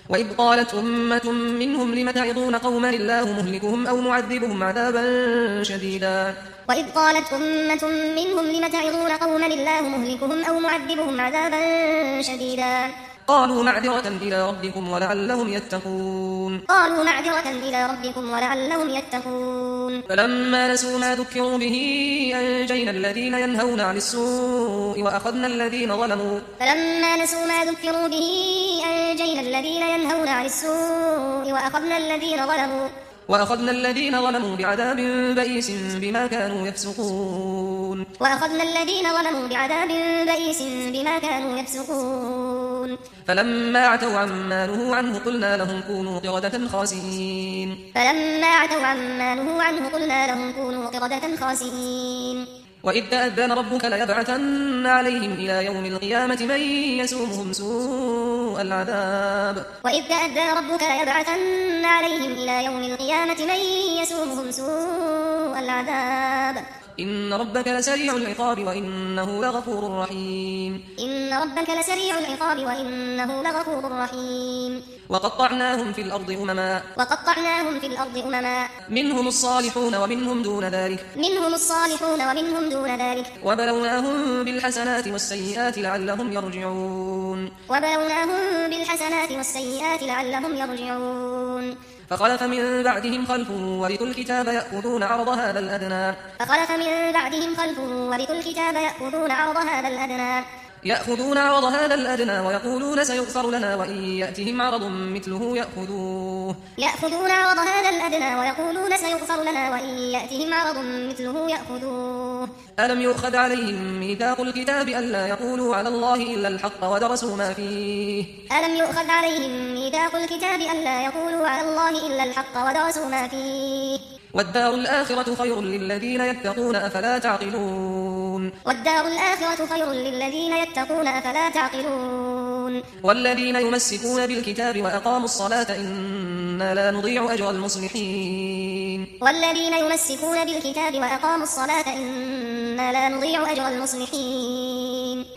وإذ قالت أمة منهم لم تعظون قوما الله مهلكهم أو معذبهم عذابا شديدا وإذ قالت أمة منهم لم تعظون قوما الله مهلكهم أو معذبهم عذابا شديدا قالوا معذرة إلى ربكم ولعلهم يتقون فلما نسوا ما ذكروا به أنجينا الذين ينهون عن السوء وأخذنا الذين ظلموا وأخذنا الذين ظلموا بعذاب بئيس بما كانوا يفسقون فلما عتوا عما نهوا عنه قلنا لهم كونوا قردة خاسئين وإذ تأذن ربك ليبعثن عليهم إلى يوم القيامة من يسومهم سوء العذاب إن ربك لسريع العقاب وإنه لغفور رحيم وقطعناهم في الأرض أمما منهم الصالحون ومنهم دون ذلك وبلوناهم بالحسنات والسيئات لعلهم يرجعون فخلف من بعدهم خلف ورثوا الكتاب يأخذون عرض هذا الأدنى ويقولون سيغفر لنا وإن يأتهم عرض مثله يأخذوه ألم يؤخذ عليهم ميثاق الكتاب ألا يقولوا على الله إلا الحق ودرسوا ما فيه والدار الآخرة خير للذين يتقون أفلا تعقلون والذين يمسكون بالكتاب وأقاموا الصلاة إنا لا نضيع أجر المصلحين